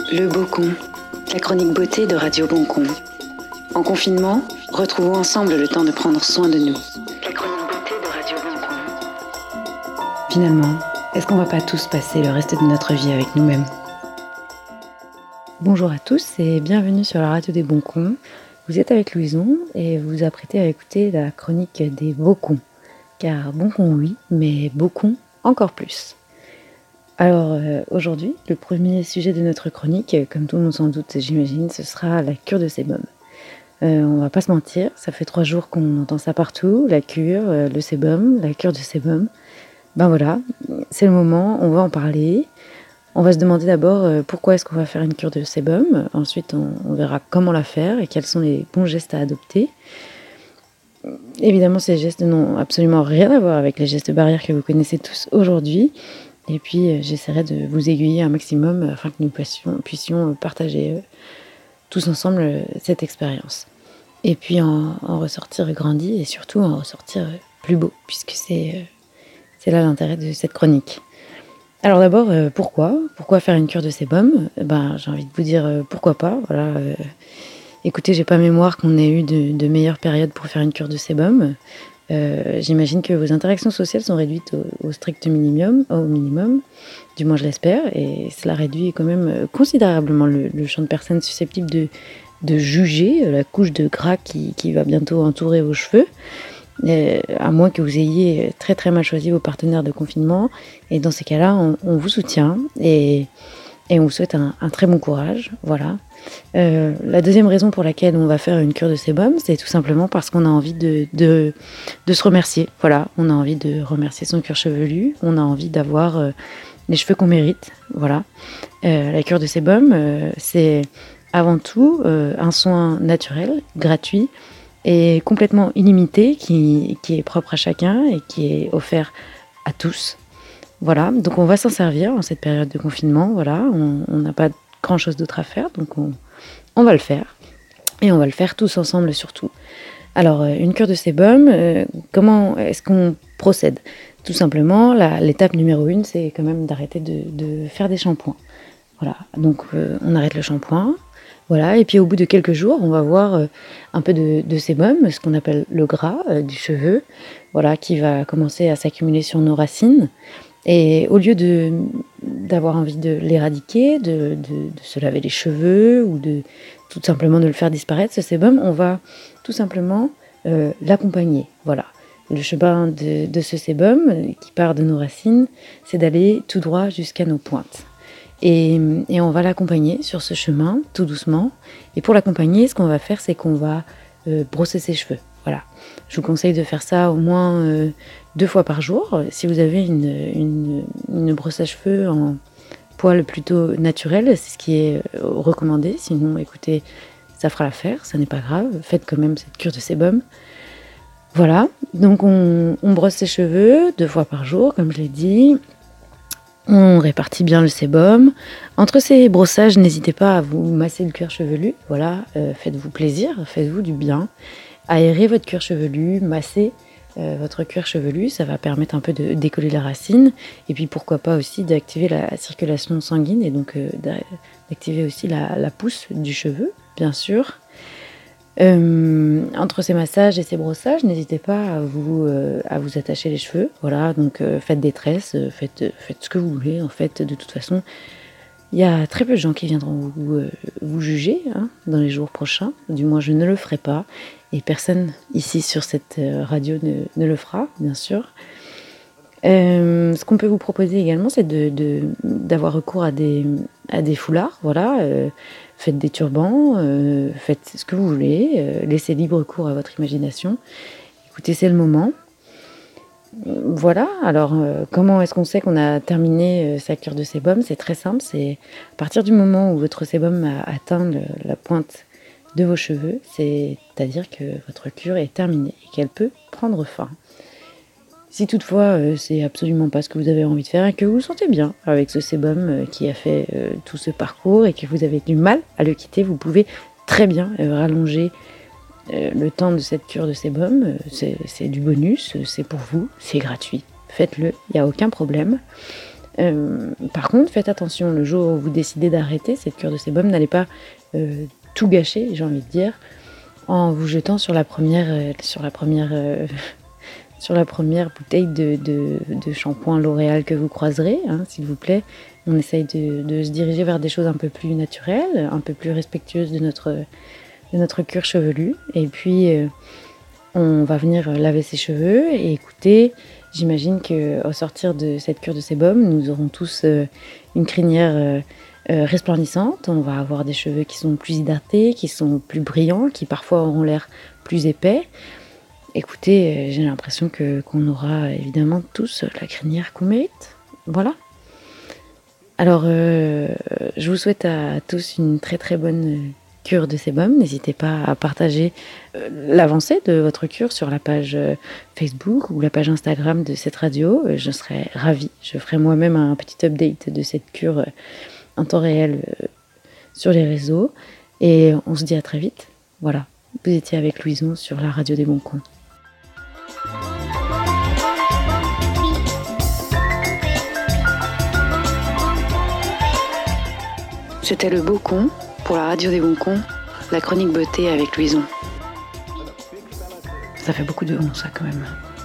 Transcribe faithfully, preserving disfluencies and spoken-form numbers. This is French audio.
Le Beau Con, la chronique beauté de Radio Boncon. En confinement, retrouvons ensemble le temps de prendre soin de nous. La chronique beauté de Radio Boncon. Finalement, est-ce qu'on va pas tous passer le reste de notre vie avec nous-mêmes ? Bonjour à tous et bienvenue sur la radio des Boncons. Vous êtes avec Louison et vous vous apprêtez à écouter la chronique des Beaux Cons. Car Boncon oui, mais Beaux Cons encore plus. Alors euh, aujourd'hui, le premier sujet de notre chronique, comme tout le monde s'en doute j'imagine, ce sera la cure de sébum. Euh, on va pas se mentir, ça fait trois jours qu'on entend ça partout, la cure, euh, le sébum, la cure de sébum. Ben voilà, c'est le moment, on va en parler. On va se demander d'abord euh, pourquoi est-ce qu'on va faire une cure de sébum. Ensuite, on, on verra comment la faire et quels sont les bons gestes à adopter. Évidemment, ces gestes n'ont absolument rien à voir avec les gestes barrières que vous connaissez tous aujourd'hui. Et puis, euh, j'essaierai de vous aiguiller un maximum afin que nous puissions, puissions partager euh, tous ensemble euh, cette expérience. Et puis, en, en ressortir grandi et surtout en ressortir euh, plus beau, puisque c'est, euh, c'est là l'intérêt de cette chronique. Alors d'abord, euh, pourquoi Pourquoi faire une cure de sébum ? Ben, j'ai envie de vous dire euh, pourquoi pas. Voilà, euh, écoutez, j'ai pas mémoire qu'on ait eu de, de meilleures périodes pour faire une cure de sébum. Euh, j'imagine que vos interactions sociales sont réduites au, au strict minimum, au minimum, du moins je l'espère, et cela réduit quand même considérablement le, le champ de personnes susceptibles de, de juger la couche de gras qui, qui va bientôt entourer vos cheveux, euh, à moins que vous ayez très très mal choisi vos partenaires de confinement, et dans ces cas-là, on, on vous soutient, et, et on vous souhaite un, un très bon courage, voilà. Euh, la deuxième raison pour laquelle on va faire une cure de sébum, c'est tout simplement parce qu'on a envie de, de, de se remercier. Voilà, on a envie de remercier son cuir chevelu, on a envie d'avoir euh, les cheveux qu'on mérite. Voilà. Euh, la cure de sébum, euh, c'est avant tout euh, un soin naturel, gratuit et complètement illimité, qui, qui est propre à chacun et qui est offert à tous. Voilà, donc on va s'en servir en cette période de confinement. Voilà, on n'a pas grand chose d'autre à faire, donc on, on va le faire et on va le faire tous ensemble surtout. Alors euh, une cure de sébum, euh, comment est-ce qu'on procède ? Tout simplement, la, l'étape numéro une, c'est quand même d'arrêter de, de faire des shampoings. Voilà, donc euh, on arrête le shampoing, voilà, et puis au bout de quelques jours, on va voir euh, un peu de, de sébum, ce qu'on appelle le gras euh, du cheveu, voilà, qui va commencer à s'accumuler sur nos racines. Et au lieu de, d'avoir envie de l'éradiquer, de, de, de se laver les cheveux ou de tout simplement de le faire disparaître, ce sébum, on va tout simplement euh, l'accompagner. Voilà. Le chemin de, de ce sébum qui part de nos racines, c'est d'aller tout droit jusqu'à nos pointes. Et, et on va l'accompagner sur ce chemin, tout doucement. Et pour l'accompagner, ce qu'on va faire, c'est qu'on va euh, brosser ses cheveux. Voilà. Je vous conseille de faire ça au moins euh, deux fois par jour. Si vous avez une, une, une brosse à cheveux en poil plutôt naturel, c'est ce qui est recommandé. Sinon, écoutez, ça fera l'affaire, ça n'est pas grave. Faites quand même cette cure de sébum. Voilà, donc on, on brosse ses cheveux deux fois par jour, comme je l'ai dit. On répartit bien le sébum. Entre ces brossages, n'hésitez pas à vous masser le cuir chevelu. Voilà, euh, faites-vous plaisir, faites-vous du bien. Aérez votre cuir chevelu, massez euh, votre cuir chevelu, ça va permettre un peu de décoller la racine, et puis pourquoi pas aussi d'activer la circulation sanguine, et donc euh, d'activer aussi la, la pousse du cheveu, bien sûr. Euh, entre ces massages et ces brossages, n'hésitez pas à vous, euh, à vous attacher les cheveux, voilà, donc euh, faites des tresses, faites, faites ce que vous voulez, en fait, de toute façon. Il y a très peu de gens qui viendront vous, euh, vous juger hein, dans les jours prochains, du moins je ne le ferai pas, et personne ici sur cette euh, radio ne, ne le fera, bien sûr. Euh, ce qu'on peut vous proposer également, c'est de, de, d'avoir recours à des, à des foulards, voilà, euh, faites des turbans, euh, faites ce que vous voulez, euh, laissez libre cours à votre imagination, écoutez, c'est le moment. Voilà, alors euh, comment est-ce qu'on sait qu'on a terminé euh, sa cure de sébum ? C'est très simple, c'est à partir du moment où votre sébum a atteint le, la pointe de vos cheveux, c'est-à-dire que votre cure est terminée et qu'elle peut prendre fin. Si toutefois euh, c'est absolument pas ce que vous avez envie de faire et que vous vous sentez bien avec ce sébum euh, qui a fait euh, tout ce parcours et que vous avez du mal à le quitter, vous pouvez très bien euh, rallonger Euh, le temps de cette cure de sébum, euh, c'est, c'est du bonus, c'est pour vous, c'est gratuit. Faites-le, il n'y a aucun problème. Euh, par contre, faites attention, le jour où vous décidez d'arrêter cette cure de sébum, n'allez pas euh, tout gâcher, j'ai envie de dire, en vous jetant sur la première, euh, sur la première, euh, sur la première bouteille de, de, de shampoing L'Oréal que vous croiserez, hein, s'il vous plaît. On essaye de, de se diriger vers des choses un peu plus naturelles, un peu plus respectueuses de notre, de notre cuir chevelu. Et puis, euh, on va venir laver ses cheveux et écoutez, j'imagine qu'au sortir de cette cure de sébum, nous aurons tous euh, une crinière euh, euh, resplendissante. On va avoir des cheveux qui sont plus hydratés, qui sont plus brillants, qui parfois auront l'air plus épais. Écoutez, euh, j'ai l'impression que, qu'on aura évidemment tous la crinière qu'on mérite. Voilà. Alors, euh, je vous souhaite à tous une très très bonne cure de sébum. N'hésitez pas à partager euh, l'avancée de votre cure sur la page euh, Facebook ou la page Instagram de cette radio. Euh, je serais ravie. Je ferai moi-même un petit update de cette cure euh, en temps réel euh, sur les réseaux. Et on se dit à très vite. Voilà, vous étiez avec Louison sur la radio des bons cons. C'était le beau con pour la radio des bons cons, la chronique beauté avec Louison. Ça fait beaucoup de on ça quand même.